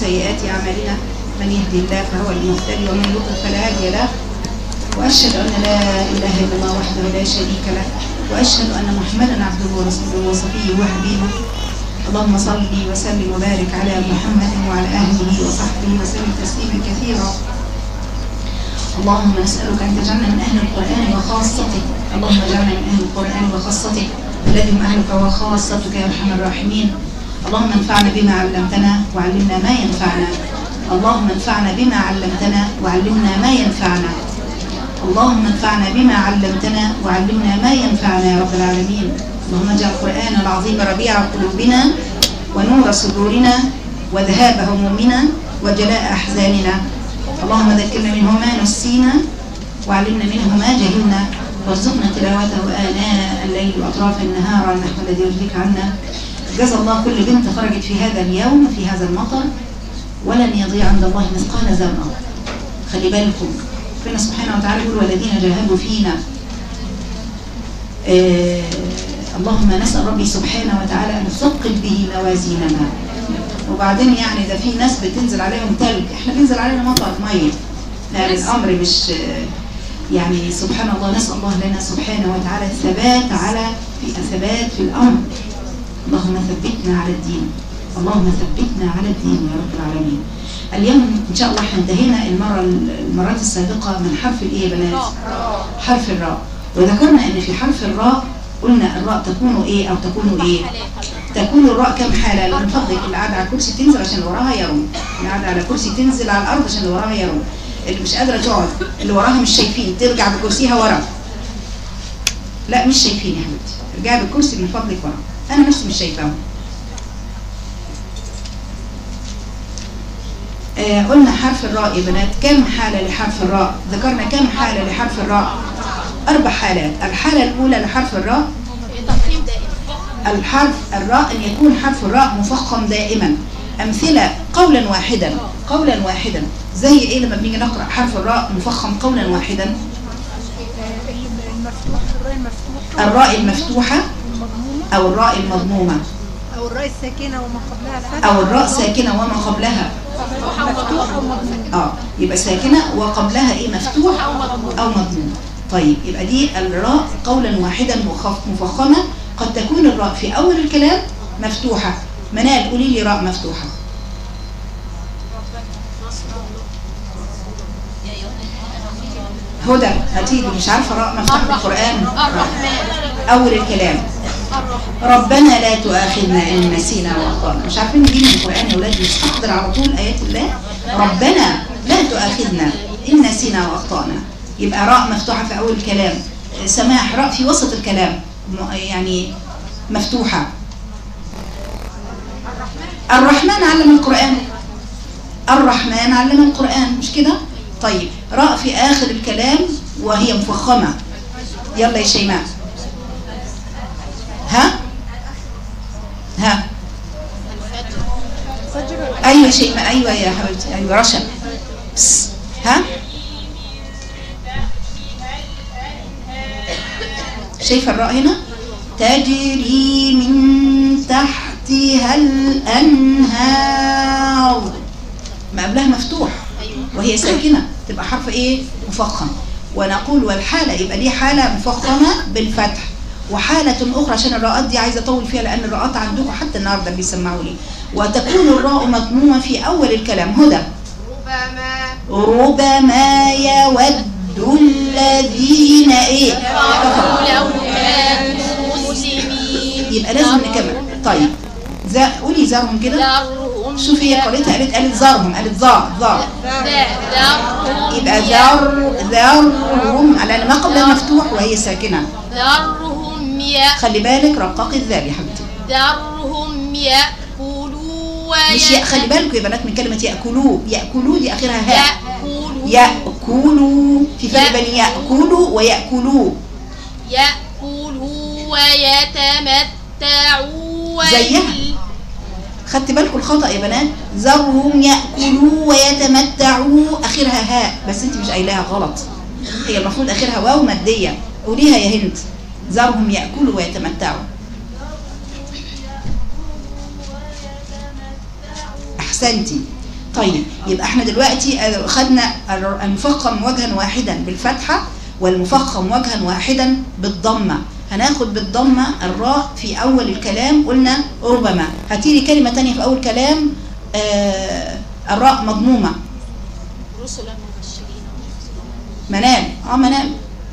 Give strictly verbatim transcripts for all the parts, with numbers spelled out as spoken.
سيئات أعمالنا من يهدي الله فهو المهتدي ومن يضلل فلا هادي له وأشهد أن لا إله إلا الله وحده لا شريك له وأشهد أن محمدا عبده ورسوله وصفيه وحبيبه. اللهم صل وسلم وبارك على محمد وعلى آله وصحبه وسلم تسليما كثيرا. اللهم نسألك أن تجعلنا من أهل القرآن وخاصته. اللهم اجعلنا من أهل القرآن وخاصته الذي هم أهلك وخاصتك يا أرحم الراحمين. اللهم انفعنا بما علمتنا وعلمنا ما ينفعنا. اللهم انفعنا بما علمتنا وعلمنا ما ينفعنا. اللهم انفعنا بما علمتنا وعلمنا ما ينفعنا يا رب العالمين. اللهم اجعل القرآن العظيم ربيع قلوبنا ونور صدورنا وذهاب همومنا وجلاء أحزاننا. اللهم ذكرنا منه ما نسينا وعلمنا منه ما جهلنا وارزقنا تلاوته آناء الليل وأطراف النهار على النحو الذي يرضيك عنا. جزا الله كل بنت خرجت في هذا اليوم في هذا المطر ولن يضيع عند الله مثقال ذرة. خلي بالكم ربنا سبحانه وتعالى يقول والذين جاهدوا فينا. آه اللهم نسأل ربي سبحانه وتعالى أن يثقل به موازيننا. وبعدين يعني ده في ناس بتنزل عليهم تلج، احنا بينزل علينا مطر ميه. يعني الامر مش يعني سبحان الله. نسأل الله لنا سبحانه وتعالى الثبات على في الثبات في الامر. اللهم ثبتنا على الدين. اللهم ثبتنا على الدين يا رب العالمين. اليوم ان شاء الله احنا انتهينا المره المرات السابقه من حرف الايه يا بنات؟ حرف الراء. وذكرنا ان في حرف الراء قلنا الراء تكون ايه او تكون ايه؟ تكون الراء كم حالة؟ لأن فضلك اللي قاعد على الكرسي تنزل عشان اللي وراها يروم، اللي قاعد على الكرسي تنزل على الأرض عشان اللي وراها يروم، اللي مش قادرة تقعد اللي وراها مش شايفين ترجع بكرسيها ورا. لا مش شايفين يا حبيبتي، ارجعي بالكرسي من فضلك ورا، أنا نفسي مش شايفاهم. آه قلنا حرف الراء يا بنات كم حالة لحرف الراء؟ ذكرنا كم حالة لحرف الراء؟ أربع حالات. الحالة الأولى لحرف الراء الحرف الراء أن يكون حرف الراء مفخم دائما. أمثلة قولا واحدا قولا واحدا زي إيه لما بنيجي نقرأ حرف الراء مفخم قولا واحدا؟ الراء المفتوحة أو الراء المضمومة أو الراء الساكنة وما قبلها فتح أو الراء ساكنة وما قبلها مفتوح أو مضموم. آه يبقى ساكنة وقبلها إيه مفتوح أو مضموم. طيب يبقى دي الراء قولا واحدا مفخمة. قد تكون الراء في أول الكلام مفتوحة. منال قولي لي راء مفتوحة. هدى هتيجي مش عارفة راء مفتوحة في القرآن. أول الكلام ربنا لا تؤاخذنا إن نسينا وأخطأنا. مش عارفين نجيب من القرآن يا ولاد نستحضر على طول آيات الله. ربنا لا تؤاخذنا إن نسينا وأخطأنا. يبقى راء مفتوحة في أول الكلام. سماح راء في وسط الكلام يعني مفتوحة. الرحمن علم القرآن. الرحمن علم القرآن مش كده؟ طيب راء في آخر الكلام وهي مفخمة. يلا يا شيماء. ها؟ ها؟ أيوة شيماء أيوة يا حبيبتي أيوة رشا. ها؟ شايفة الراء هنا؟ تجري من تحتها الأنهار. ما قبلها مفتوح وهي ساكنة تبقى حرف ايه؟ مفخم. ونقول والحالة يبقى دي حالة مفخمة بالفتح وحالة أخرى عشان الراءات دي عايزة أطول فيها لأن الراءات عندكم حتى النهارده بيسمعوا لي. وتكون الراء مضمومة في أول الكلام. هدى ربما ربما يود الذين ايه كفروا يبقى لازم نكمل. طيب قولي زارهم كده. شوفي هي قريتها قالت قالت زارهم قالت زار زار يبقى زار زارهم على ما قبلها مفتوح وهي ساكنه. ذرهم يا خلي بالك رقاق الذال يا حبيبتي. ذرهم يأكلوا مش يا خلي بالكم يا بنات من كلمه ياكلوا. ياكلوا دي اخرها هاء. يأكلوا ياكلوا في فرق بين ياكلوا وياكلوا. يأكلوا ويتمتعوا زيها. خدت بالكم الخطأ يا بنات؟ ذرهم يأكلوا ويتمتعوا اخرها هاء بس انت مش قايلاها غلط. هي المفروض اخرها واو ماديه. قوليها يا هند. ذرهم يأكلوا ويتمتعوا. احسنتي. طيب يبقى احنا دلوقتي خدنا المفخم وجها واحدا بالفتحة والمفخم وجها واحدا بالضمة. هناخد بالضمة الراء في أول الكلام، قلنا ربما. هاتيلي كلمة تانية في أول كلام آه الراء مضمومة. رسلا مبشرين. منال. اه منال.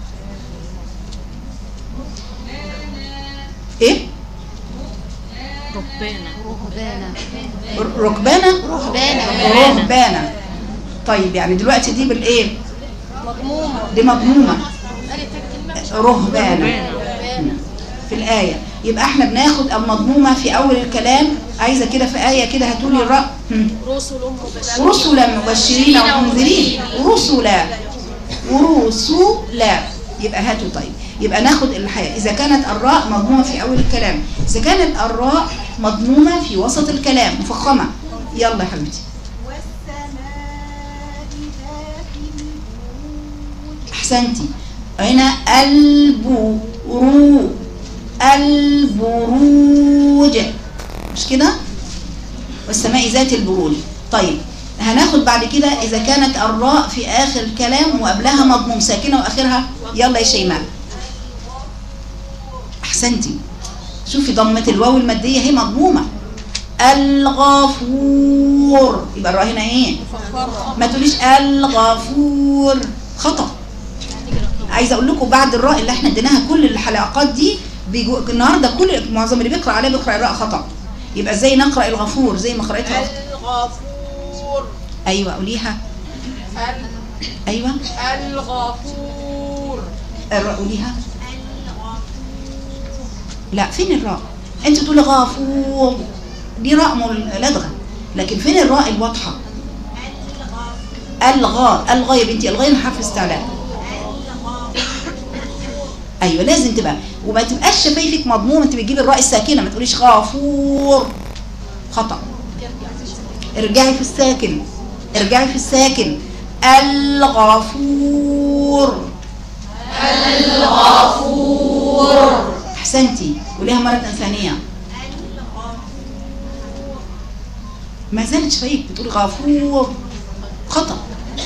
ايه؟ رهبانة. ركبانة. رهبانة. رهبانة. طيب يعني دلوقتي دي بالايه؟ مضمومة. دي مضمومة. قالت الكلمة رهبانة في الآية. يبقى احنا بناخد المضمومة في أول الكلام. عايزة كده في آية كده هاتولي الراء. رسل مبشرين. رسلا مبشرين ومنذرين. رسلا ورسلا. يبقى هاتوا. طيب يبقى ناخد الحياة إذا كانت الراء مضمومة في أول الكلام، إذا كانت الراء مضمومة في وسط الكلام مفخمة. يلا يا حبيبتي. أحسنتي. هنا البرو البروج مش كده؟ والسماء ذات البروج. طيب هناخد بعد كده إذا كانت الراء في آخر الكلام وقبلها مضموم ساكنة وآخرها. يلا يا شيماء. أحسنتي. شوفي ضمة الواو المادية هي مضمومة. الغفور. يبقى الراء هنا ايه؟ ما تقوليش الغفور، خطأ. عايزه اقول لكم بعد الراء اللي احنا اديناها كل الحلقات دي بيجو النهارده كل معظم اللي بيقرا عليها بيقرا الراء خطأ. يبقى ازاي نقرا الغفور زي ما قرأتها؟ الغفور. ايوه قوليها. ايوه الغفور. الراء قوليها. لا فين الراء؟ انت تقولي غفور دي راء لدغه، لكن فين الراء الواضحه؟ الغاء. الغاء يا بنتي، الغاء حرف استعلاء. ايوه لازم تبقى، وما تبقاش شفايفك مضمومه. انت بتجيبي الراء الساكنه، ما تقوليش غفور، خطا. ارجعي في الساكن، ارجعي في الساكن. الغفور. الغفور. احسنتي. قوليها مره ثانيه. ما زالت شفايفك بتقولي غفور، خطا.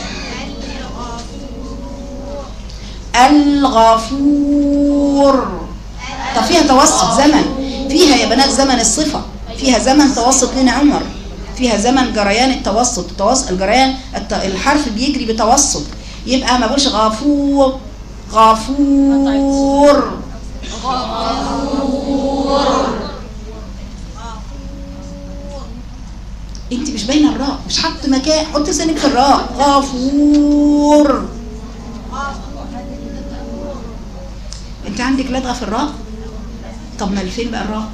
الغفور. طب فيها توسط زمن، فيها يا بنات زمن الصفة، فيها زمن توسط لنا عمر، فيها زمن جريان التوسط. التوسط الجريان الحرف بيجري بتوسط. يبقى ما بقولش غفور غفور غفور. انت مش باينه الراء، مش حاطه مكان. حط لسانك في الراء. غفور. انت عندك لدغه في الراء. طب ما فين بقى الراء؟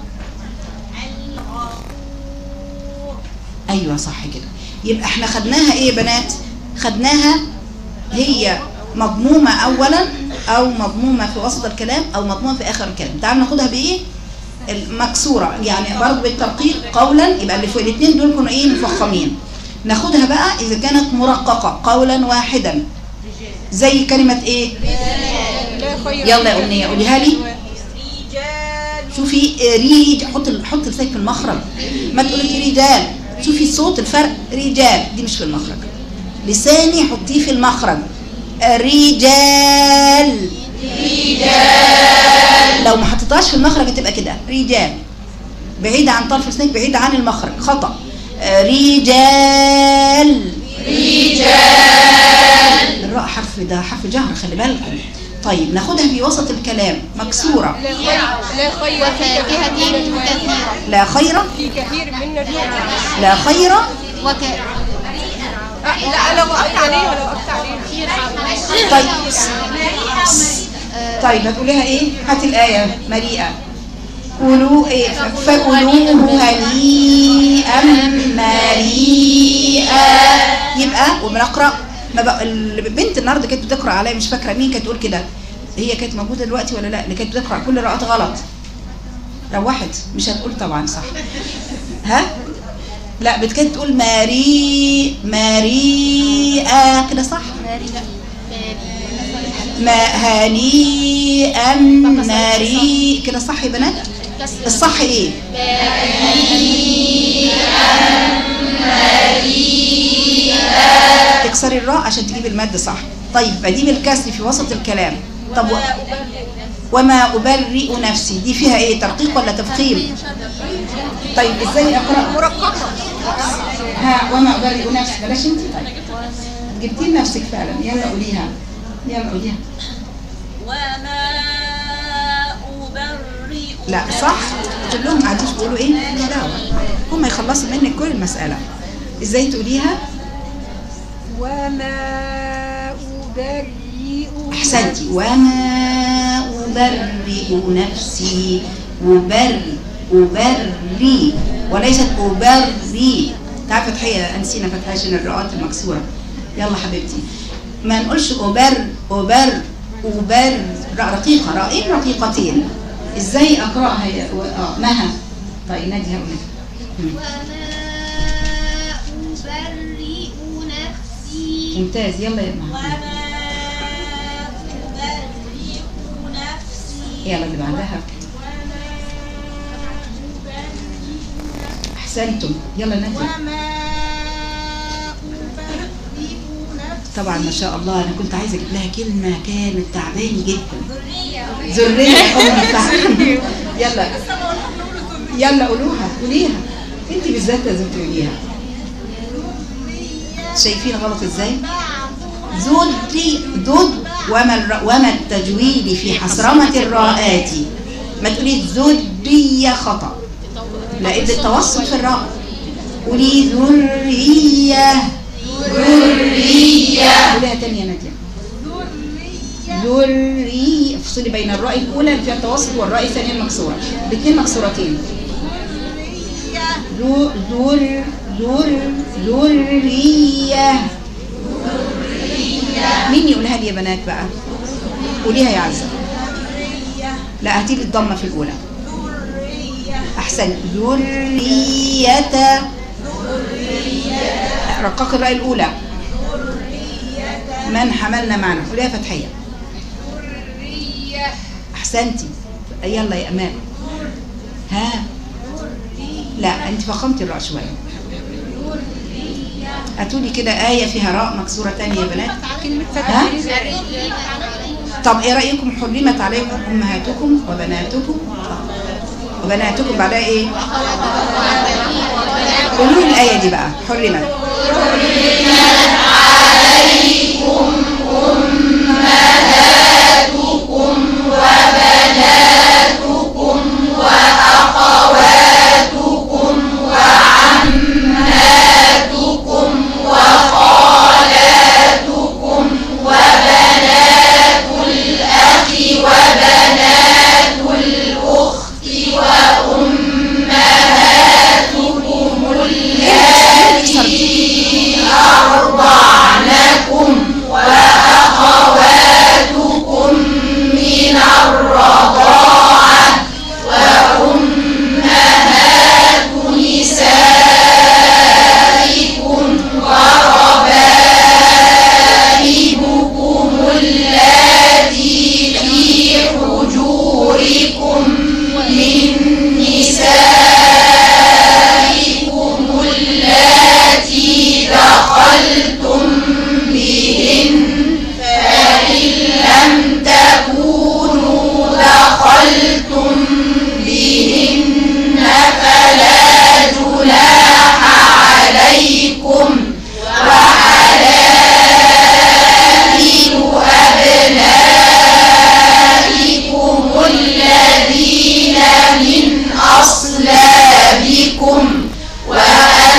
ايوه صح كده. يبقى احنا خدناها ايه يا بنات؟ خدناها هي مضمومه اولا او مضمومه في وسط الكلام او مضمومه في اخر الكلام. تعالوا ناخدها بايه؟ المكسوره، يعني برضه بالترقيق قولا. يبقى اللي في الاثنين دول كانوا ايه؟ مفخمين. ناخدها بقى اذا كانت مرققه قولا واحدا زي كلمه ايه؟ يلا يا امنيه قوليها لي. شوفي ريج، حط حط لسانك في المخرج، ما تقولي رجال. شوفي صوت الفرق. رجال دي مش في المخرج، لساني حطيه في المخرج. رجال رجال. لو ما حطيتهاش في المخرج تبقى كده رجال، بعيده عن طرف لسانك، بعيده عن المخرج، خطأ. رجال رجال. الراء حرف، ده حرف جهر، خلي بالكم. طيب ناخدها في وسط الكلام مكسورة. لا خير وفاكهة كثيرة. لا خير في كثير من الناس. لا خير وك... لا لو وقفت عليها لو وقفت عليها. طيب طيب هتقوليها ايه؟ هاتي الآية مليئة. كلوا ايه؟ فكلوه هنيئا مريئا. يبقى وبنقرأ. ما بقى البنت النهارده كانت بتقرا عليا، مش فاكره مين كانت تقول كده، هي كانت موجوده دلوقتي ولا لا؟ اللي كانت بتقرا كل القراءات غلط. روحت مش هتقول طبعا صح. ها؟ لا كانت تقول ماري ماريئه كده صح؟ ما هنيئا ماري كده صح يا بنات؟ الصح ايه؟ ماريئا مريئا. تكسري الراء عشان تجيب المد صح. طيب فدي بالكسر في وسط الكلام. طب و... وما أبرئ نفسي دي فيها ايه؟ ترقيق ولا تفخيم؟ طيب ازاي اقرأ؟ مرققة. ها وما أبرئ نفسي بلاش انت. طيب جبتي لنفسك فعلا. يلا قوليها يلا قوليها. وما أبرئ لا صح كلهم قاعدين يقولوا ايه؟ مش دعوه هم يخلصوا منك كل المسألة. ازاي تقوليها؟ وما أبرئ. احسنتي. وما أبرئ نفسي. أبر أبري وليست أبري. تعرف فتحية نسينا فتحية عشان الراءات المكسورة. يلا حبيبتي ما نقولش أبر أبر أبر راء رقيقة راءين رقيقتين. ازاي اقراها يا اه مها؟ طيب ناديها ونادي. وما أبرئ نفسي. ممتاز يلا يا مها. وما أبرئ نفسي يلا اللي بعدها. احسنتم يلا نادي. وما أبرئ نفسي طبعا ما شاء الله انا كنت عايزه اجيب لها كلمه كانت تعباني جدا. ذريه امي تعباني. يلا يلا قولوها قوليها انت بالذات لازم تقوليها. شايفين غلط ازاي؟ ذري ذد وما الر... وما التجويد في حصرمه الراءات. ما تقولي ذريه خطا. لا ادي التوسط في الراء. قولي ذريه ذريه. قوليها تاني يا ناديه. ذريه. افصلي بين الراء الاولى اللي فيها التوسط والراء الثانيه المكسوره. الاثنين مكسورتين. ذر ذر ذر ذريه. مين يقولها لي يا بنات بقى؟ قوليها يا عزه. لا هاتي لي الضمه في الاولى. احسن. ذريه. رقق الراء الاولى. من حملنا معنا. قوليها فتحيه. احسنتي. يلا يا امان. ها لا انت فخمتي الراء شويه. هاتولي كده آية فيها راء مكسورة تانية يا بنات. كلمة ها؟ فتح. طب ايه رأيكم؟ حرمت عليكم أمهاتكم وبناتكم وبناتكم بعدها ايه؟ قولوا لي الآية دي بقى. حرمت عليكم أمهاتكم وبناتكم وأخواتكم وعماتكم وخالاتكم وبنات الأخ وبنات الأخت وأمهاتكم التي أرضعنكم وأخواتكم من الرضاعة وأمهات نسائكم وربائبكم التي في حجوركم من نسائكم التي دخلتم بهن فإن لم تكونوا دخلتم بهن فلا جناح عليكم وحلائل أبنائكم الذين من أصلابكم وأن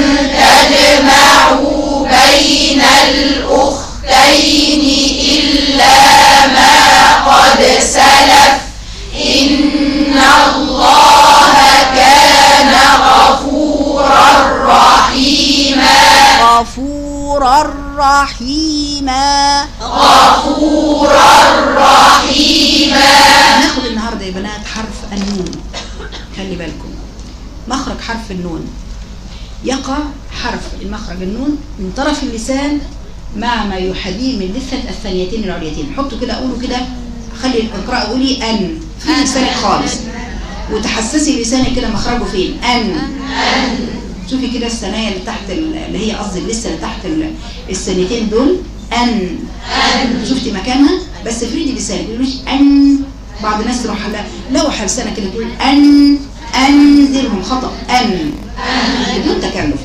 تجمعوا بين الأختين إلا ما قد سلف إن الله كان غفورا رحيما. غفورا رحيما. غفورا رحيما. هناخد النهارده يا بنات حرف النون. خلي بالكم مخرج حرف النون يقع حرف المخرج النون من طرف اللسان مع ما يحاذيه من لثة الثانيتين العليتين. حطوا كده قولوا كده. خلي اقرأ قولي أن في لسانك خالص وتحسسي لسانك كده مخرجه فين. أن شوفي كده الثنايا اللي تحت اللي هي قصدي لسه اللي تحت السنتين دول ان ان شفتي مكانها، بس افردي لسانك ما تقوليش ان. بعض الناس تروح لوح لسانك كده تقول ان انذرهم، خطا، ان بدون تكلف.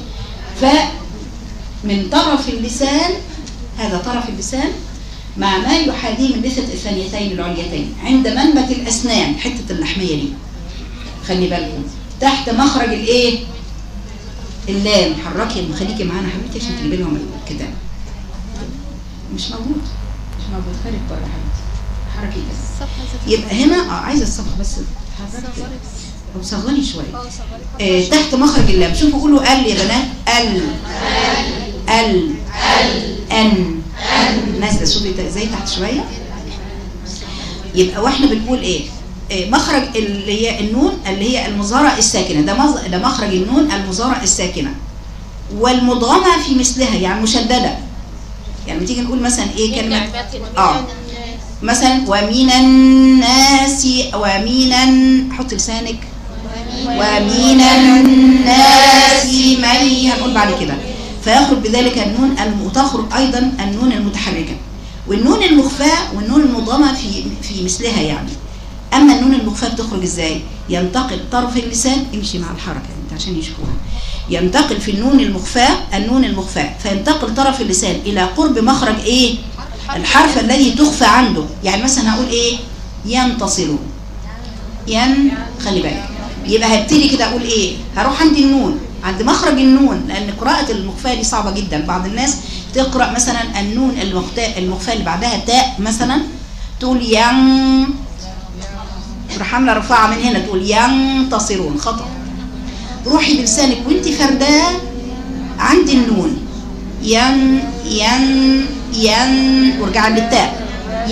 فمن طرف اللسان، هذا طرف اللسان مع ما يحاذيه من لثه الثانيتين العليتين عند منبت الاسنان، حته اللحميه دي خلي بالكم تحت مخرج الايه؟ اللام. حركي خليكي معانا حبيبتي عشان تجيبي لهم الكتاب. مش موجود مش موجود خارج بره حبيبتي. حركي بس. يبقى هنا اه عايزه الصفحه بس حركي او صغري شويه. آه تحت مخرج اللام. شوفوا قولوا ال يا بنات. ال ال ان نازله. شوفي ازاي تحت شويه. يبقى واحنا بنقول ايه؟ مخرج اللي هي النون اللي هي المظهرة الساكنة، ده مز... ده مخرج النون المظهرة الساكنة والمدغمة في مثلها يعني مشددة. يعني بتيجي نقول مثلا ايه كلمة اه مثلا ومن الناس ومن حط لسانك ومن الناس من هنقول بعد كده فيخرج بذلك النون وتخرج ايضا النون المتحركة والنون المخفاة والنون المدغمة في في مثلها يعني. أما النون المخفاة بتخرج إزاي؟ ينتقل طرف اللسان، امشي مع الحركة انت عشان يشوفوها. ينتقل في النون المخفاة النون المخفاة فينتقل طرف اللسان إلى قرب مخرج إيه؟ الحرف الذي تخفى عنده. يعني مثلا هقول إيه؟ ينتصرون. ين خلي بالك. يبقى هبتدي كده أقول إيه؟ هروح عند النون عند مخرج النون، لأن قراءة المخفاة دي صعبة جدا. بعض الناس تقرأ مثلا النون المخفاة اللي بعدها تاء مثلا تقول ين تروح عامله رفعه من هنا تقول ينتصرون، خطا. روحي بلسانك وانت فرداه عند النون ين ين ين وارجعي للتاء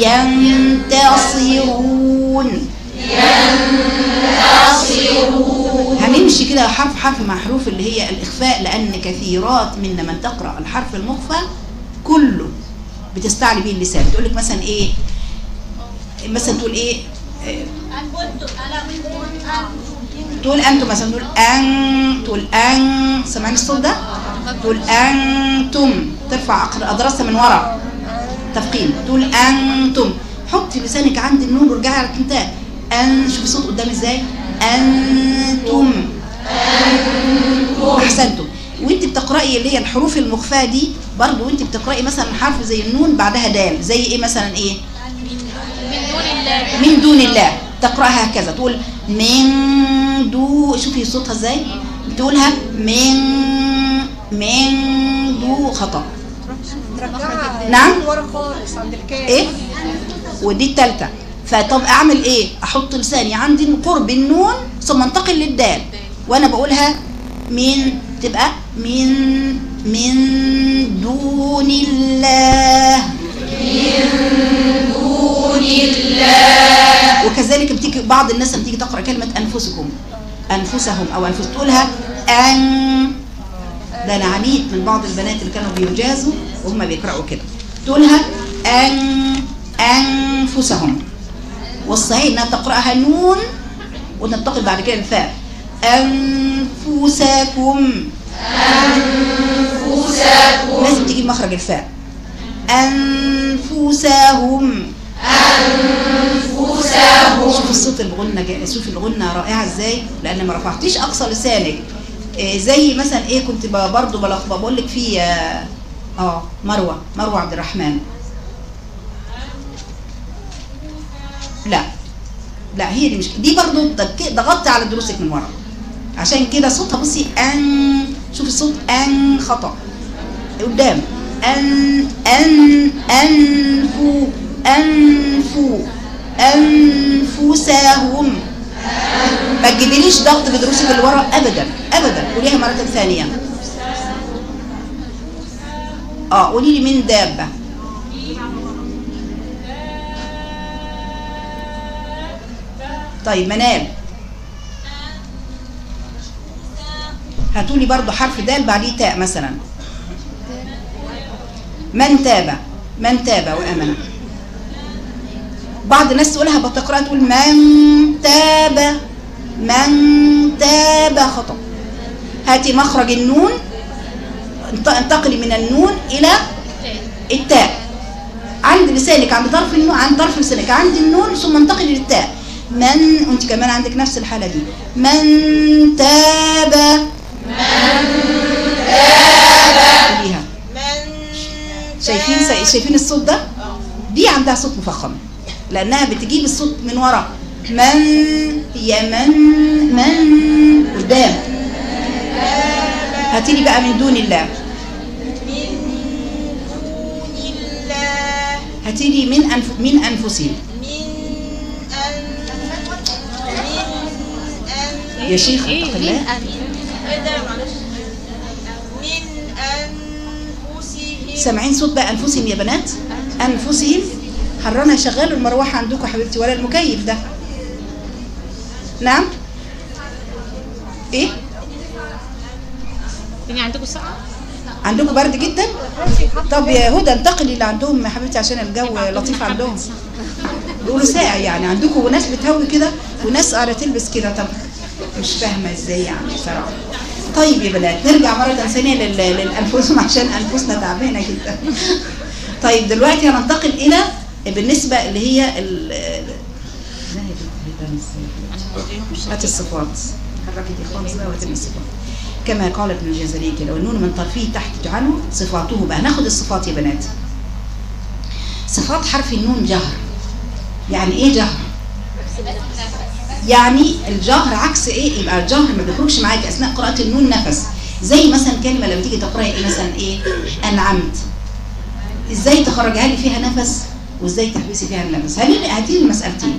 ينتصرون ينتصرون. هنمشي كده حرف حرف مع حروف اللي هي الاخفاء، لان كثيرات منا من تقرا الحرف المخفى كله بتستعلي به اللسان. بتقول لك مثلا ايه؟ مثلا تقول ايه؟ تقول انتم مثلا تقول ان تقول ان سمعني الصوت ده؟ تقول انتم ترفع اضراسها من ورا تفخيم تقول انتم. حطي لسانك عند النون وارجعي على الكنتاء ان. شوفي الصوت قدام ازاي؟ انتم احسنتم. وانت بتقراي اللي هي الحروف المخفاه دي برضو وانت بتقراي مثلا حرف زي النون بعدها دال زي ايه مثلا ايه؟ من دون الله تقرأها هكذا تقول من دو. شوفي صوتها ازاي بتقولها من من دو، خطأ. نعم ورا خالص عند الكاف ايه ودي الثالثه. فطب اعمل ايه؟ احط لساني عند قرب النون ثم انتقل للدال وانا بقولها من تبقى من من دون الله من دون الله. وكذلك بتيجي بعض الناس لما تيجي تقرا كلمه انفسكم انفسهم او انفس تقولها ان. ده انا عانيت من بعض البنات اللي كانوا بيجازوا وهم بيقراوا كده تقولها ان انفسهم. والصحيح انها تقراها نون وتنتقل بعد كده الفاء انفسكم انفسكم. لازم تيجي مخرج الفاء انفسهم انفسهم. شوف الصوت الغنه شوف الغنه رائعه ازاي لان ما رفعتيش اقصى لسانك. إيه زي مثلا ايه كنت برضه بلخبط بقول لك في اه مروه مروه عبد الرحمن. لا لا هي دي مش دي برضه ضغطت على دروسك من ورا عشان كده صوتها بصي ان. شوف الصوت ان خطا قدام ان ان انفو انفو انفسهم. ما تجيبيليش ضغط بدروسك اللي ورا ابدا ابدا. قوليها مره ثانيه. اه قولي لي من دابه. طيب منال هاتولي برضو حرف دال بعديه تاء مثلا. من تاب من تاب وامن. بعض الناس تقولها بتقراها تقول من تاب من تاب، خطأ. هاتي مخرج النون، انتقلي من النون الى التاء عند لسانك، عند طرف النون، عند طرف لسانك عند النون، ثم انتقلي للتاء. من، وانت كمان عندك نفس الحاله دي. من تاب، من تاب قوليها. شايفين شايفين الصوت ده؟ دي عندها صوت مفخم لانها بتجيب الصوت من ورا. من يا من من قدام. هاتيلي بقى من دون الله. هاتيلي من أنف... من أنفسهم. يا شيخ اتق الله. من أنفسهم. سامعين صوت بقى أنفسهم يا بنات؟ أنفسهم. حرنا شغلوا المروحة عندكم حبيبتي ولا المكيف ده؟ نعم؟ إيه؟ الدنيا عندكم ساعة؟ عندكم برد جدا؟ طب يا هدى انتقلي اللي عندهم يا حبيبتي عشان الجو لطيف عندهم. بيقولوا ساقع يعني عندكم، وناس بتهوي كده وناس قاعده تلبس كده. طب مش فاهمه ازاي يعني بصراحه. طيب يا بنات نرجع مره ثانيه للانفسهم عشان انفسنا تعبانه جدا. طيب دلوقتي هننتقل الى بالنسبه اللي هي ال هات الصفات. حركت يا خالص بقى وهات الصفات. كما قال ابن الجزري كده، والنون من طرفه تحت اجعله صفاته. بقى ناخد الصفات يا بنات. صفات حرف النون جهر. يعني ايه جهر؟ يعني الجهر عكس ايه؟ يبقى الجهر ما بيخرجش معاك اثناء قراءه النون نفس. زي مثلا كلمه لما تيجي تقراي ايه مثلا ايه؟ انعمت. ازاي تخرجها لي فيها نفس وازاي تحبسي فيها النفس؟ هاتي لي المسالتين.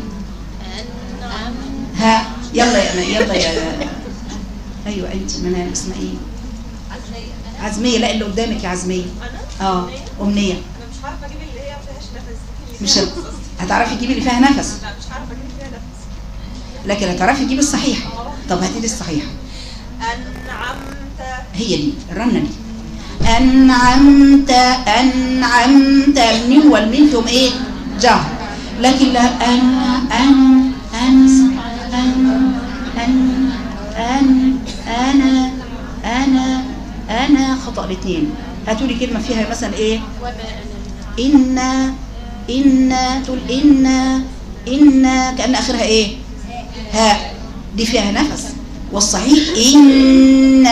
ها يلا يا يلا يا ايوه انت منال اسمها ايه؟ عزميه. لا اللي قدامك يا عزميه. اه امنيه. انا مش عارفه اجيب اللي هي ما فيهاش نفس. مش هتعرفي تجيبي اللي فيها نفس. لا مش عارفه اجيب اللي فيها نفس. لكن هتعرفي تجيبي الصحيحه. طب هاتي لي الصحيحه. انعمت. هي دي الرنه دي. انعمت انعمت. الميم والميم فيهم ايه؟ جهر. لكن لا ان ان ان ان ان ان انا انا انا خطأ الاثنين. هاتوا لي كلمه فيها مثلا ايه؟ ان ان تقول ان ان كأن اخرها ايه؟ هاء. دي فيها نفس. والصحيح ان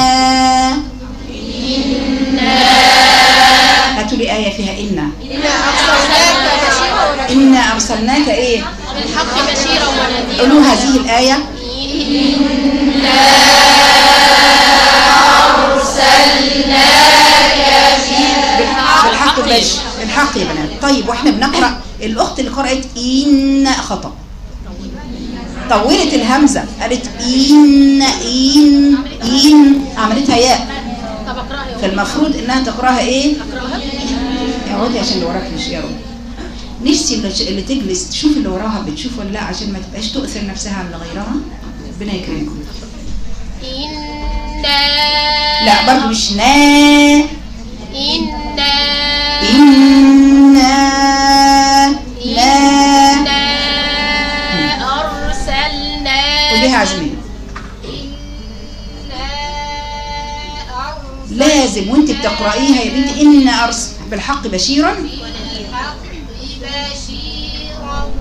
ان هاتوا لي آية فيها إن. إن أرسلناك إيه؟ بالحق بشيرا ونذيرا. قولوا هذه الآية. إنا أرسلناك بالحق بشير. بالحق يا بنات. طيب واحنا بنقرأ الأخت اللي قرأت إن خطأ. طولت الهمزة قالت إن إن إن عملتها ياء. طب اقراها. فالمفروض إنها تقرأها إيه؟ اقراها. اقعدي عشان اللي وراك مش يرى. نفسي اللي تجلس تشوف اللي وراها بتشوف ولا لا عشان ما تبقاش تؤثر نفسها على غيرها. ربنا يكرمكم. إنا لا برضه مش نا. إنا إنا لا. إنا أرسلنا. قوليها عزمية. إنا أرسلنا. لازم وانت بتقرأيها يا بنتي إن أرسل بالحق بشيرا. بالحق بشيرا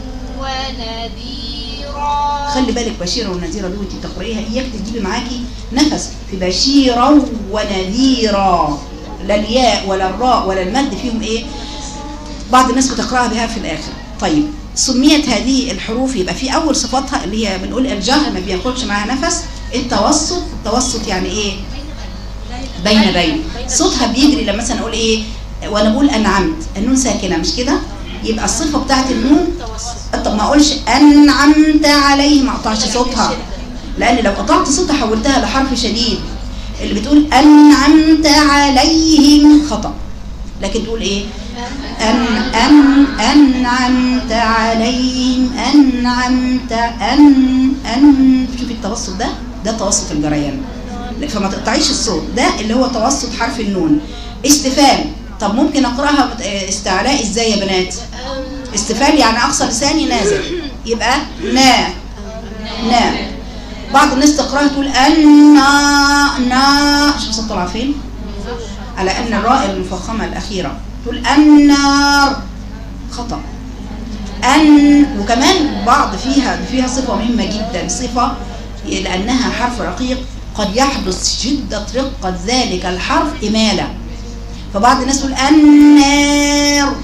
ونذيرا. خلي بالك بشيرا ونذيرا دي وانت بتقرأيها إياك تجيبي معاكي نفس في بشيرا ونذيرا. لا الياء ولا الراء ولا المد فيهم ايه؟ بعض الناس بتقرأها بها في الآخر. طيب سميت هذه الحروف يبقى في أول صفاتها اللي هي بنقول الجهر ما بياخدش معاها نفس. التوسط. التوسط يعني ايه؟ بين بين. صوتها بيجري لما مثلا اقول ايه وانا بقول انعمت النون ساكنه مش كده؟ يبقى الصفه بتاعت النون. طب ما اقولش انعمت عليه ما اقطعش صوتها، لان لو قطعت صوتها حولتها لحرف شديد. اللي بتقول انعمت عليهم خطا. لكن تقول ايه؟ ان ان انعمت عليهم انعمت ان ان شوفي التوسط ده ده توسط الجريان. فما تقطعيش الصوت ده اللي هو توسط حرف النون. استفال. طب ممكن اقراها استعلاء ازاي يا بنات؟ استفال يعني اقصى لساني نازل. يبقى نا نا بعض الناس تقراها تقول أنا نا، شوف الصوت طالع فين؟ على أن الراء المفخمة الأخيرة تقول النار، خطأ. أن، وكمان بعض فيها فيها صفة مهمة جدا، صفة لأنها حرف رقيق قد يحدث شدة رقة ذلك الحرف إمالة، فبعض الناس تقول النار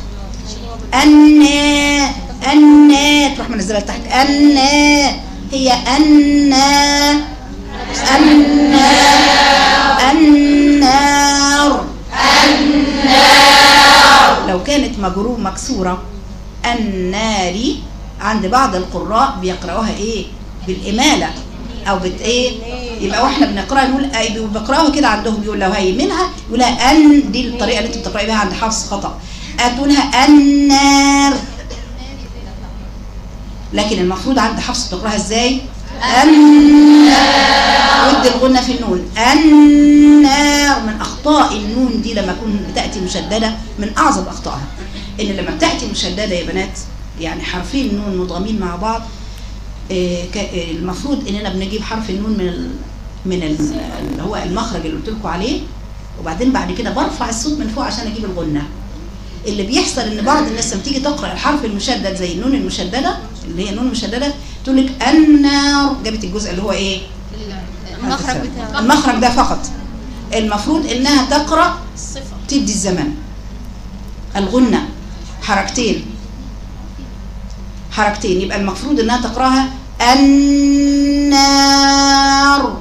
النا النا تروح منزلها تحت النا، هي النا النا النار النار. لو كانت مجرور مكسورة النار، عند بعض القراء بيقرأوها ايه؟ بالإمالة او بت ايه، يبقى واحنا بنقراها نقول بيقراوها كده عندهم، يقول لو هي منها يقولها ان، دي الطريقه اللي انت بتقراي بيها عند حفص خطا، تقولها النار. لكن المفروض عند حفص تقراها ازاي؟ النار، ود الغنه في النون، النار. من اخطاء النون دي لما تكون بتاتي مشدده، من اعظم اخطائها ان لما بتاتي مشدده يا بنات، يعني حرفين نون مضامين مع بعض، المفروض اننا بنجيب حرف النون من ال من ال اللي هو المخرج اللي قلت لكم عليه، وبعدين بعد كده برفع الصوت من فوق عشان اجيب الغنه. اللي بيحصل ان بعض الناس لما تيجي تقرا الحرف المشدد زي النون المشدده اللي هي النون المشدده تقول لك النار، جابت الجزء اللي هو ايه؟ المخرج بتاعه، المخرج ده فقط. المفروض انها تقرا تدي الزمن الغنه حركتين حركتين، يبقى المفروض انها تقراها النار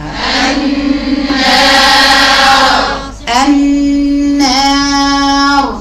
النار النار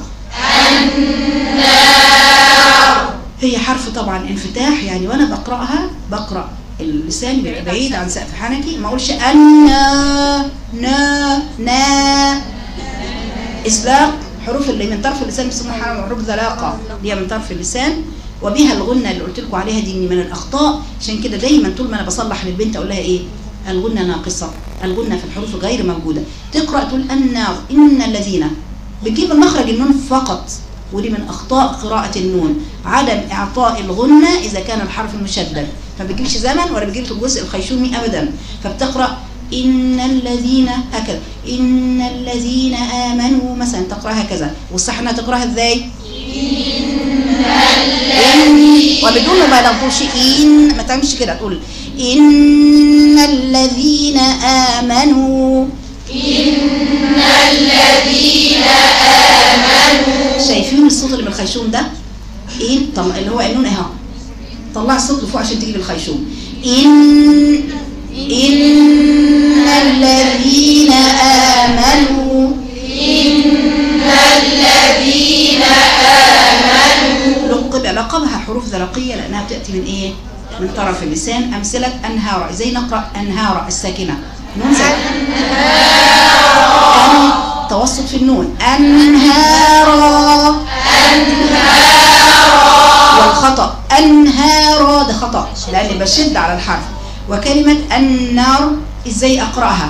النار. هي حرف طبعا انفتاح، يعني وانا بقراها بقرا اللسان بيبقى بعيد عن سقف حنكي، ما اقولش انا نا نا. اسلاق حروف اللي من طرف اللسان بيسموها حروف ذلاقه، دي من طرف اللسان، وبها الغنه اللي قلت لكم عليها دي من الاخطاء. عشان كده دايما طول ما انا بصلح للبنت اقول لها ايه؟ الغنه ناقصه، الغنه في الحروف غير موجوده. تقرا تقول النار ان الذين، بتجيب المخرج النون فقط، ودي من اخطاء قراءه النون، عدم اعطاء الغنه اذا كان الحرف المشدد، ما بتجيبش زمن ولا بتجيب الجزء الخيشومي ابدا، فبتقرا ان الذين هكذا، ان الذين امنوا مثلا تقراها كذا، والصح انها تقراها ازاي؟ وبدون ما تقولش ان، ما تعملش كده، تقول ان الذين امنوا ان الذين امنوا. شايفين الصوت اللي من الخيشوم ده؟ ان طلع اللي هو النون اهو، طلع الصوت لفوق عشان تجيب الخيشوم. ان ان الذين امنوا ان الذين امنوا. لقب لقبها حروف ذلقيه لانها بتاتي من ايه؟ من طرف اللسان. امثله انهار، ازاي نقرا انهار الساكنه؟ نون ساكنه، أن توسط في النون، انهارا انهارا، والخطا انهارا ده خطا لاني بشد على الحرف. وكلمه النار ازاي اقراها؟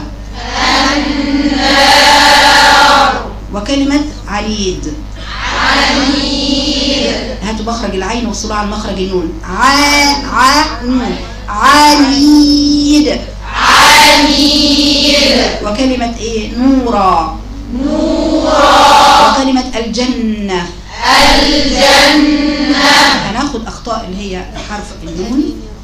النار. وكلمه عليد عليد، هاتوا مخرج العين وصلوا على مخرج النون، ع ع نون، عليد عليد. وكلمة ايه؟ نورا نورا. وكلمة الجنة الجنة. هناخد اخطاء اللي هي حرف النون.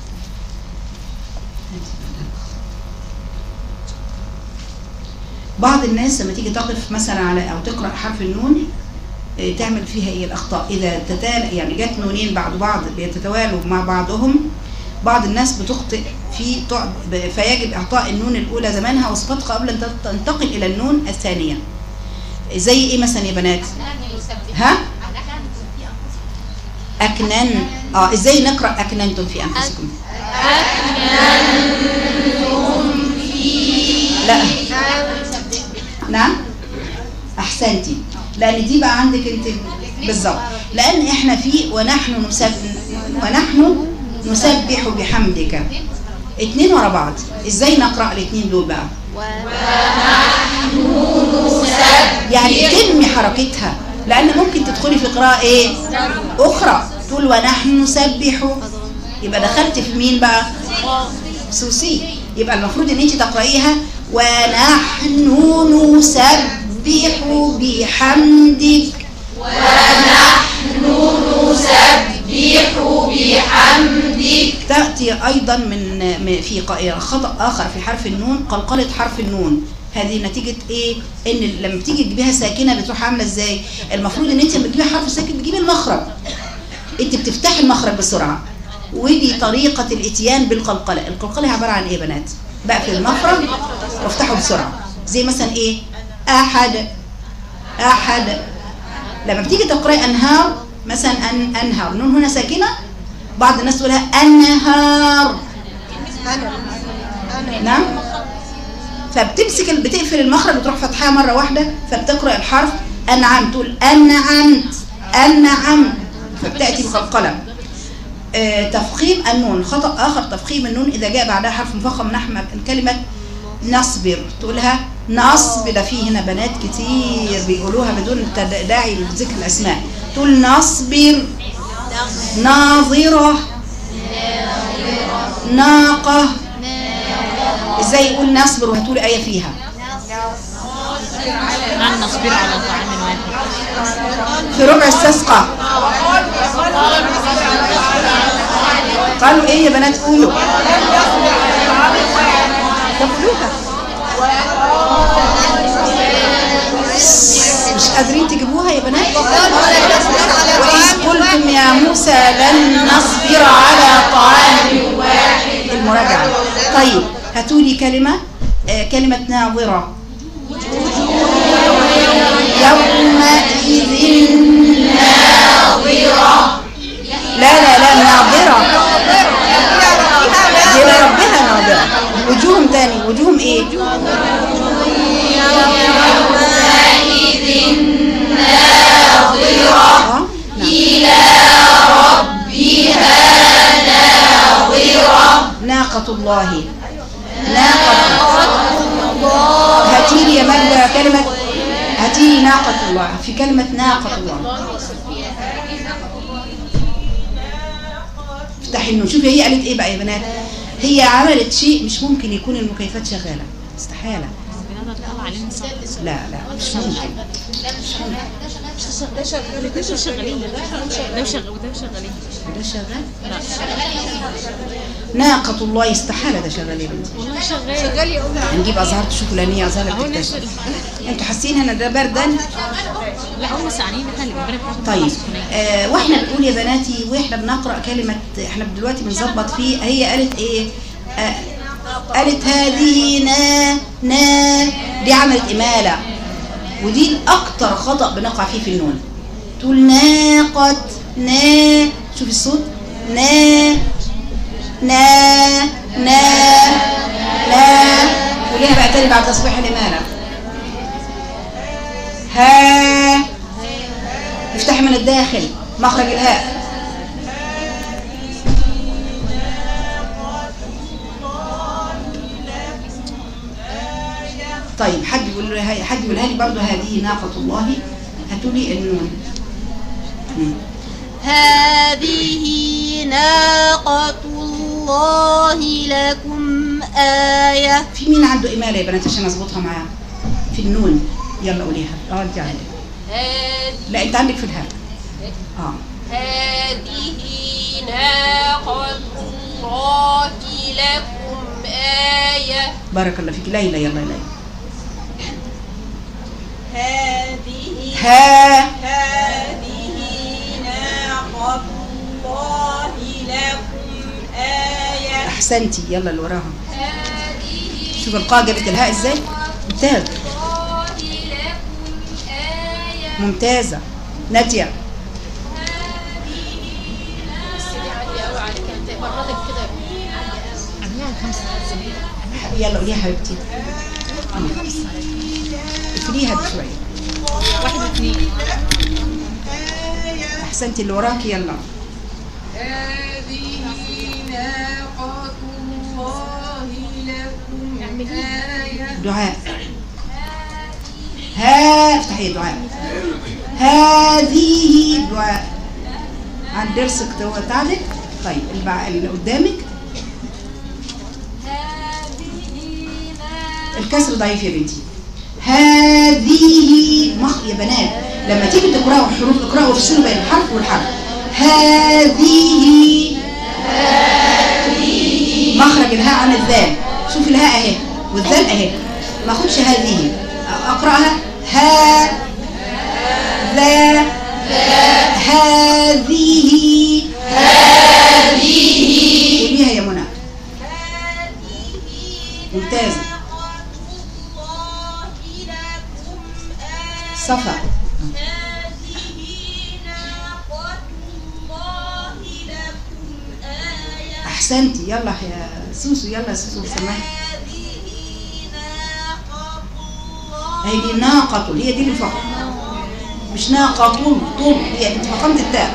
بعض الناس لما تيجي تقف مثلا على او تقرأ حرف النون تعمل فيها ايه الاخطاء؟ اذا تتالى يعني جت نونين بعد بعض بيتتوالوا مع بعضهم، بعض الناس بتخطئ في فيجب اعطاء النون الاولى زمانها وصفتها قبل ان تنتقل الى النون الثانيه. زي ايه مثلا يا بنات؟ ها؟ اكنن. اه ازاي نقرا اكننتم في انفسكم؟ اكننتم في، لا نعم احسنتي، لان دي بقى عندك انت بالظبط، لان احنا في ونحن نسبح ونحن نسبح بحمدك، اتنين ورا بعض. ازاي نقرا الاتنين دول بقى؟ ونحن نسبح، يعني تنمي حركتها، لان ممكن تدخلي في قراءه ايه اخرى تقول ونحن نسبح، يبقى دخلت في مين بقى؟ سوسي، يبقى المفروض ان انت تقرايها ونحن نسبح بحمدك، ونحن نسبح بحمدك. تأتي أيضا من في خطأ آخر في حرف النون، قلقلة حرف النون. هذه نتيجة إيه؟ إن لما بتيجي تجيبيها ساكنة بتروح عاملة إزاي؟ المفروض إن أنت لما تجيبي حرف ساكن بتجيبي المخرج. أنت بتفتحي المخرج بسرعة، ودي طريقة الإتيان بالقلقلة. القلقلة عبارة عن إيه يا بنات؟ بقفل المخرج وافتحه بسرعة، زي مثلا إيه؟ أحد أحد. لما بتيجي تقرأي أنهار مثلا أن أنهار، نون هنا ساكنة، بعض الناس تقولها أنهار. نعم، فبتمسك بتقفل المخرج وتروح فتحها مرة واحدة، فبتقرأ الحرف أنعم، تقول أنعمت أنعم، فبتأتي مقلقلة. آه تفخيم النون، خطأ آخر تفخيم النون إذا جاء بعدها حرف مفخم نحو كلمة نصبر، تقولها نصب. ده فيه هنا بنات كتير بيقولوها بدون داعي لذكر الأسماء، تقول نصبر. ناظرة، ناقة. ازاي يقول نصبر وهتقولي آية فيها؟ أن نصبر على طعام واحد. في ربع استسقى قالوا ايه يا بنات؟ قولوا تقولوها. مش قادرين تجيبوها يا بنات؟ وإذ قلتم يا موسى لن نصبر على طعام واحد. المراجعة. طيب هاتولي كلمة آه كلمة ناظرة. يومئذ ناظرة. لا لا لا ناظرة إلى ربها ناظرة. وجوههم تاني، وجوههم ايه؟ يومئذ ناظرة إلى ربها ناظرة. ناقة الله. ناقة الله. هاتيلي يا مجدة كلمة، هاتيلي ناقة الله في كلمة ناقة الله. افتحي النون. شوفي هي قالت ايه بقى يا بنات؟ هي عملت شيء مش ممكن يكون المكيفات شغالة، استحالة. لا لا مش ممكن، مش ممكن. ده شغال ده شغالين ده شغال وده شغالين ده شغال؟ لا. ناقة الله استحالة ده شغال يا بنتي. والله شغال شغال يا أمي. هنجيب أزهار شوكولانية، أزهار تكتشف. انتوا حاسين هنا ده بردا؟ لا هم ساعدين احنا اللي بنبرد. طيب آه واحنا بنقول يا بناتي واحنا بنقرأ كلمة، احنا دلوقتي بنظبط فيه. هي قالت ايه؟ آه قالت هذه نا نا، دي عملت إمالة، ودي أكتر خطأ بنقع فيه في النون. تقول ناقة نا، شوفي الصوت، نا نا نا نا. قوليها بقى تاني بعد تصبيح الإمالة. ها، افتحي من الداخل مخرج الهاء. طيب حد يقول لي، حد يقولها لي برضه هذه ناقة الله. هاتولي النون. هذه ناقة الله لكم آية. في مين عنده إمالة يا بنات عشان أظبطها معاه في النون؟ يلا قوليها. اه انت عندك. لا انت عندك في الهاء. اه هذه ناقة الله لكم آية. بارك الله فيك. ليلى يلا ليلى. هذه ها، هذه ناقة الله لكم آية. احسنتي. يلا اللي وراها. شوف القاء جابت الهاء ازاي. ممتاز ممتازة. نادية. يلا قوليها حبيبتي. افريها بشوية. واحد واثنين. احسنتي اللي وراكي. يلا. هذه ناقة الله لكم آية. دعاء. ها، افتحي دعاء. هذه دعاء عن درسك بتاعتك. طيب اللي قدامك الكسر ضعيف يا بنتي. هذه مخ يا بنات لما تيجي تقراوا الحروف اقراوا وافصلوا بين الحرف والحرف. هذه هذه مخرج الهاء عن الذال. شوف الهاء اهي والذال اهي، ما اخدش هذه، اقراها ها ذا هذه هذه. قوليها يا منى. ممتازة. صفا. احسنتي. يلا يا سوسو، يلا يا سوسو سمعي. هي دي ناقة، هي دي اللي فقط، مش ناقة طول طول، هي انت فخمت التاء،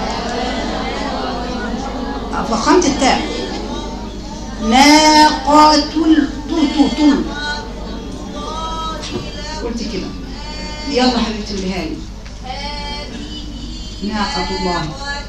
فخمت التاء. ناقة طول طول طول طول قلت كده. يلا حبيبتي قوليها لي. ناقة الله.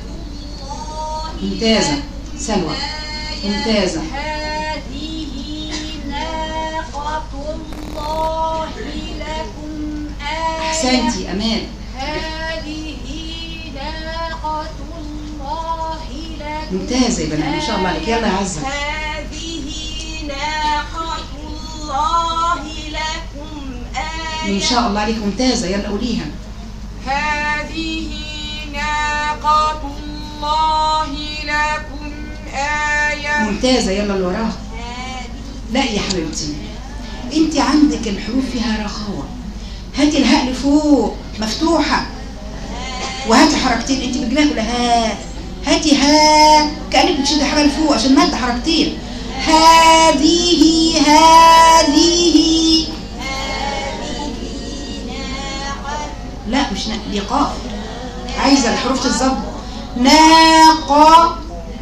ممتازة. سلوى ممتازة. هذه ناقة الله لكم آية. أحسنتي. أمان. هذه ناقة الله لكم. ممتازة يا بنات ما شاء الله عليك. يلا يا عزة. هذه ناقة الله لكم آية. ما شاء الله عليك. ممتازة. يلا قوليها. هذه ناقة الله لكم آية. ممتازة. يلا اللي وراها. لا يا حبيبتي انت عندك الحروف فيها رخاوة. هاتي الهاء لفوق مفتوحة وهاتي حركتين. انت بتجيبها ولا ها؟ هاتي ها كأنك بتشدي حاجة لفوق عشان مادة حركتين. هذه هذه لا مش نا... دي قاف. عايزة الحروف تتظبط. ناقة.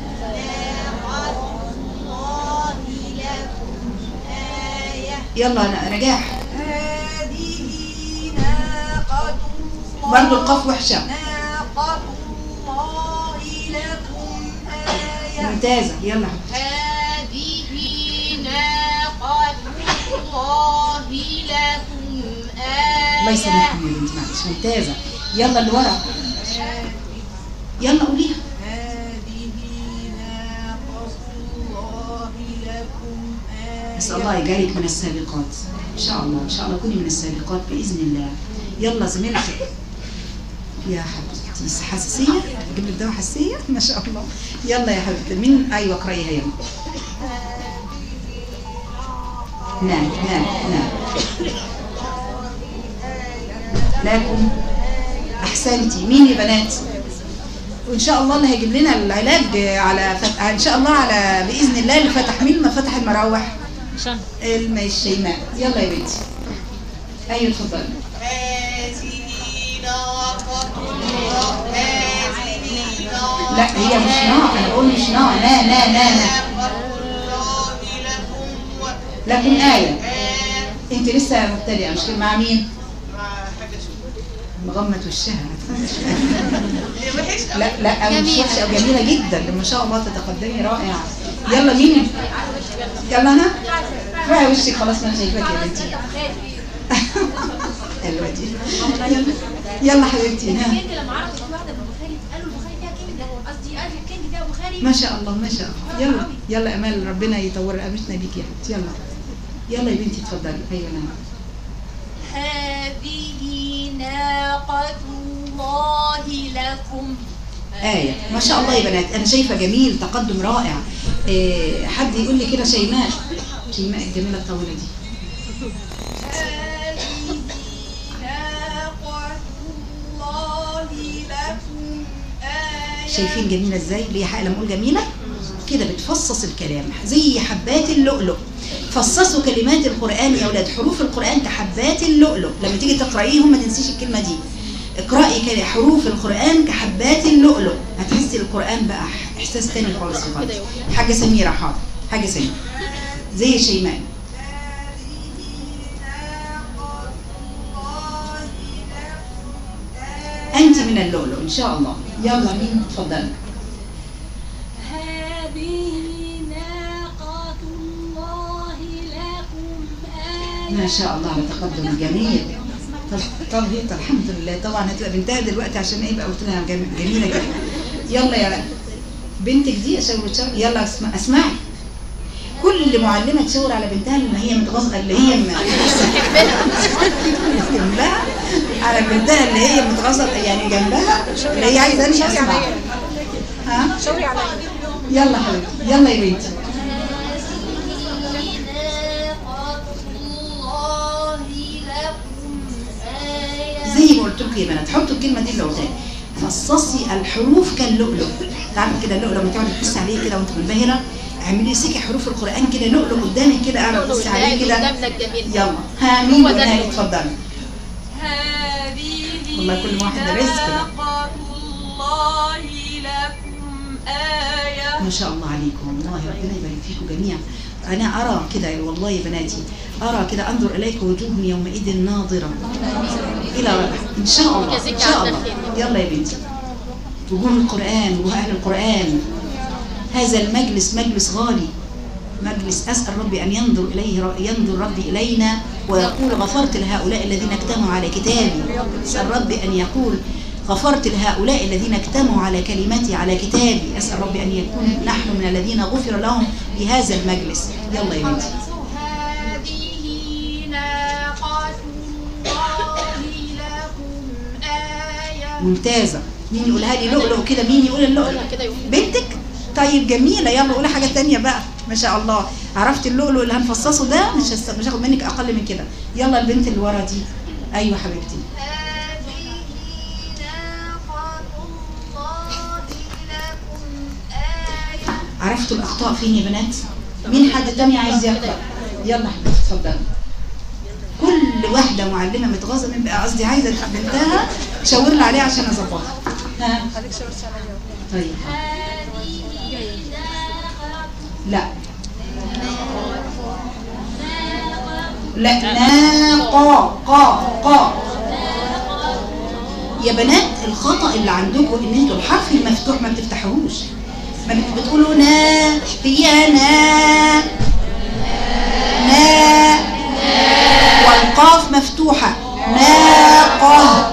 يلا نجاح. هذه ناقة الله. برضو القاف وحشة. ناقة الله لكم آية. ممتازة. يلا هذه ناقة الله لكم آية. الله يسامحكم يا بنتي معلش. ممتازة. يلا اللي ورا. يلا قوليها. هذه ناقة الله لكم آية. نسأل الله يجعلك من السابقات إن شاء الله. إن شاء الله كوني من السابقات بإذن الله. يلا زميلتك يا حبيبتي. حساسية أجيب لك دواء حساسية ما شاء الله. يلا يا حبيبتي. مين؟ أيوة اقرأيها يلا. نعم نعم نعم. لكم. أحسنتي. مين يا بنات؟ وإن شاء الله اللي هيجيب لنا العلاج على فتح إن شاء الله على بإذن الله اللي فتح مين ما فتح المراوح الشيماء. يلا يا بنتي. أيوة اتفضلي. لا هي مش ناقة. أنا بقول مش ناقة. نا نا نا نا. لكن آية. أنت لسه مبتدئة مش كده؟ مع مين؟ مغمة وشها. لا لا مش وحشة أو جميلة جدا. ما شاء الله تتقدمي رائعة. يلا مين؟ يلا أنا. رأي وشك خلاص ما أنا شايفاك يا بنتي. حلوة دي. يلا يلا حبيبتي. ها. لما عرفت واحدة بالبخاري قالوا البخاري فيها كلمة ده قصدي قال الكلمة ده بخاري. ما شاء الله ما شاء الله. يلا يلا امال ربنا يطور رقبتنا بيك يا حبيبتي. يلا يلا يا بنتي اتفضلي. ايوه نعم. هذه ناقة الله لكم آية. ما شاء الله يا بنات. أنا شايفة جميل تقدم رائع. إيه حد يقول لي كده شيماء. شيماء الجميلة الطويلة دي. هذه ناقة الله لكم آية. شايفين جميلة ازاي؟ ليه حق لما اقول جميلة كده بتفصص الكلام زي حبات اللؤلؤ. فصصوا كلمات القرآن يا أولاد. حروف القرآن كحبات اللؤلؤ. لما تيجي تقرأيهم ما تنسيش الكلمة دي. اقرأي حروف القرآن كحبات اللؤلؤ. هتحسي القرآن بقى إحساس تاني خالص خالص. حاجة سميرة. حاضر. حاجة سميرة زي شيماء. أنت من اللؤلؤ إن شاء الله. يلا مين؟ اتفضلي. هذه ناقة الله لكم آية. ما شاء الله على تقدم جميل. طب طب هي الحمد لله. طبعا هتبقى بنتها دلوقتي عشان ايه بقى قلت لها جميله جدا. يلا يا بنتك دي اشاور تشاور. يلا اسمع اسمعي. كل معلمه تشاور على بنتها اللي هي متغاظه اللي هي جنبها على بنتها اللي هي متغاظه يعني جنبها اللي هي عايزه اني اسمع. ها شاوري عليا. يلا حبيبتي يلا يا بنتي. زي ما قلت لكم يا بنات حطوا الكلمه دي اللي قلتها. فصصي الحروف كاللؤلؤ. تعرفي كده اللؤلؤ لما تقعدي تبصي عليه كده وانت منبهره، اعملي سكي حروف القران كده لؤلؤ قدامك كده قاعده تبصي عليه كده. يلا ها مين قولها لي اتفضلي. هذه والله كل واحده رزق. ناقة الله لكم آية. ما شاء الله عليكم والله ربنا يبارك فيكم جميعا. أنا أرى كده والله يا بناتي أرى كده أنظر إليك وجوه يومئذ ناظرة إلى إن شاء الله إن شاء الله. يلا يا بنتي وجوه القرآن وأهل القرآن. هذا المجلس مجلس غالي، مجلس أسأل ربي أن ينظر إليه ينظر ربي إلينا ويقول غفرت لهؤلاء الذين اجتمعوا على كتابي. أسأل ربي أن يقول غفرت لهؤلاء الذين اجتمعوا على كلمتي على كتابي. أسأل ربي أن يكون نحن من الذين غفر لهم بهذا المجلس. يلا يا بنتي. هذه ناقة الله لكم آية. ممتازة. مين يقولها لي لؤلؤ كده؟ مين يقول اللؤلؤ؟ بنتك؟ طيب جميلة. يلا قولي حاجة تانية بقى. ما شاء الله عرفت اللؤلؤ اللي هنفصصه ده مش هست... مش هاخد منك أقل من كده. يلا البنت اللي ورا دي. أيوة حبيبتي. عرفتوا الأخطاء فين يا بنات؟ مين حد تاني عايز يقرأ؟ يلا حبيبتي اتفضلي. كل واحدة معلمة متغاظة من بقى قصدي عايزة بنتها شاور لي عليها عشان أظبطها. ها؟ خليك شاور عليها. طيب. لا. لا ناقة قا قا. يا بنات الخطأ اللي عندكم إن انتوا الحرف المفتوح ما بتفتحوهوش. ما بتقولوا نا هي نا نا والقاف مفتوحة ناقة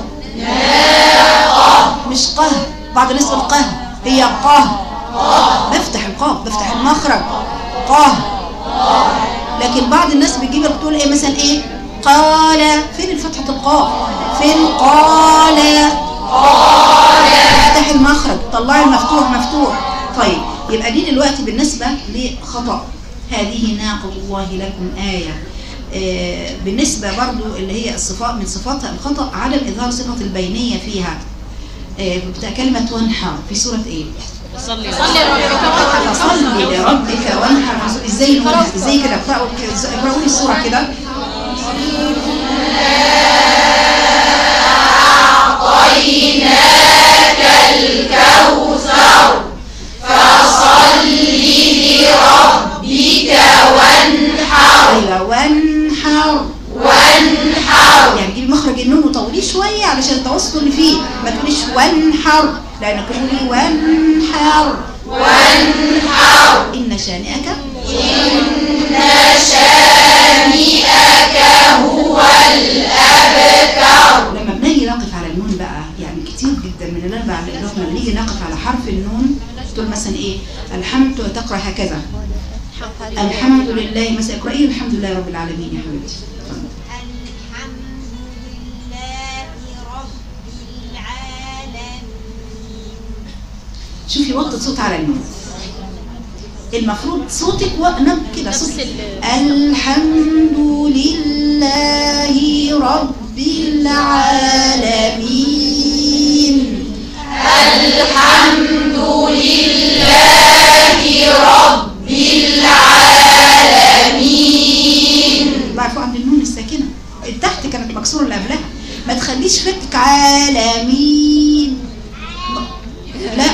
ناقة مش قه. بعض الناس تقول قه هي قه. بفتح القاف بفتح المخرج قه. لكن بعض الناس بتجيب بتقول ايه مثلا ايه قال. فين فتحة القاف؟ فين قال؟ قال افتح المخرج طلعي المفتوح مفتوح. طيب يبقى دي دلوقتي بالنسبة لخطأ. هذه ناقة الله لكم آية. آه بالنسبة برضو اللي هي الصفات من صفاتها الخطأ عدم إظهار صفة البينية فيها. آه كلمة وانحر في سورة ايه؟ صلي صلي لربك وانحر. ازاي نقولها؟ ازاي كده؟ اقرأوا اقرأوا لي السورة كده. أعطيناك الكوثر فصل لربك وانحر. ايوه وانحر وانحر يعني جيبي مخرج النون وطوليه شويه علشان التوسط اللي فيه. ما تقوليش وانحر لانك تقولي وانحر وانحر. ان شانئك ان شانئك هو الابتر. لما بنيجي نقف على النون بقى يعني كتير جدا من الاربع لما بنيجي نقف على حرف النون تقول مثلا ايه الحمد وتقرا هكذا الحمد لله مثلا. اقراي الحمد لله رب العالمين يا حبيبتي. الحمد لله رب العالمين. شوفي وطي صوت على النون. المفروض صوتك وقنا كده صوت. الحمد لله رب العالمين. الحمد لله رب العالمين. بعرفوا عند النون الساكنة تحت كانت مكسورة اللي قبلها. ما تخليش فتك عالمين لا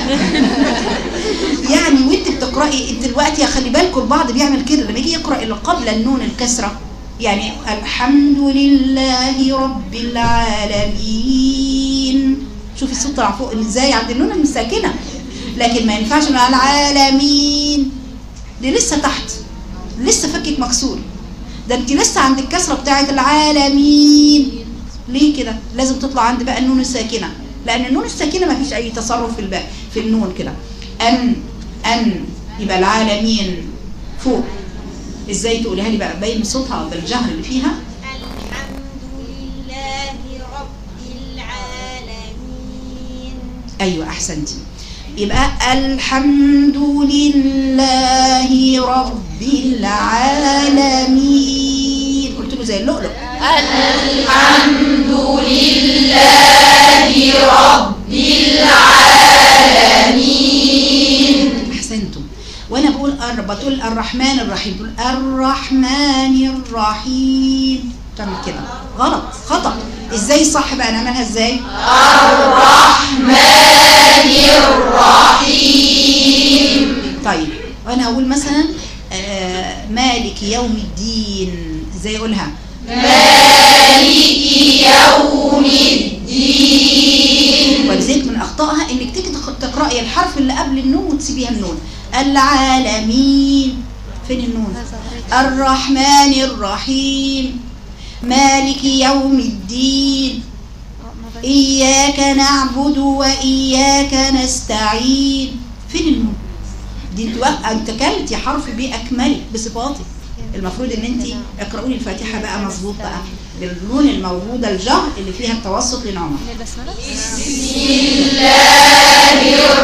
يعني وانت بتقرأي انت دلوقتي خلي بالكم البعض بيعمل كده لما يجي يقرأ اللي قبل النون الكسرة يعني الحمد لله رب العالمين. شوفي الصوت طلع فوق ازاي عند النون الساكنة. لكن ما ينفعش نقول العالمين دي لسه تحت لسه فكك مكسور. ده انت لسه عند الكسره بتاعه العالمين. ليه كده؟ لازم تطلع عند بقى النون الساكنه، لان النون الساكنه ما فيش اي تصرف في الباء في النون كده. ان ان يبقى العالمين فوق. ازاي تقولها لي بقى؟ باين صوتها بالجهر اللي فيها. الحمد لله رب العالمين. ايوه احسنتي. يبقى الحمد لله رب العالمين. قلت له زي اللؤلؤ. الحمد لله رب العالمين. احسنتم. وانا بقول بتقول الرحمن الرحيم، تقول الرحمن الرحيم، تعمل كده غلط خطأ. ازاي صح بقى؟ نعملها ازاي؟ الرحمن الرحيم. طيب وانا اقول مثلا آه مالك يوم الدين، ازاي اقولها؟ مالك يوم الدين. ولذلك من اخطائها انك تيجي تقراي الحرف اللي قبل النون وتسيبيها النون. العالمين، فين النون؟ الرحمن الرحيم، مالك يوم الدين، إياك نعبد وإياك نستعين، فين النون؟ دي انت كلتي حرف بأكمله بصفاته. المفروض ان انت اقرأوا لي الفاتحة بقى مظبوط بقى بالنون الموجودة الجهر اللي فيها التوسط للعمر. بسم الله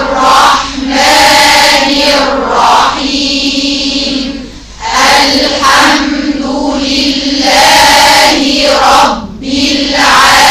الرحمن الرحيم. الحمد لله رب العالمين.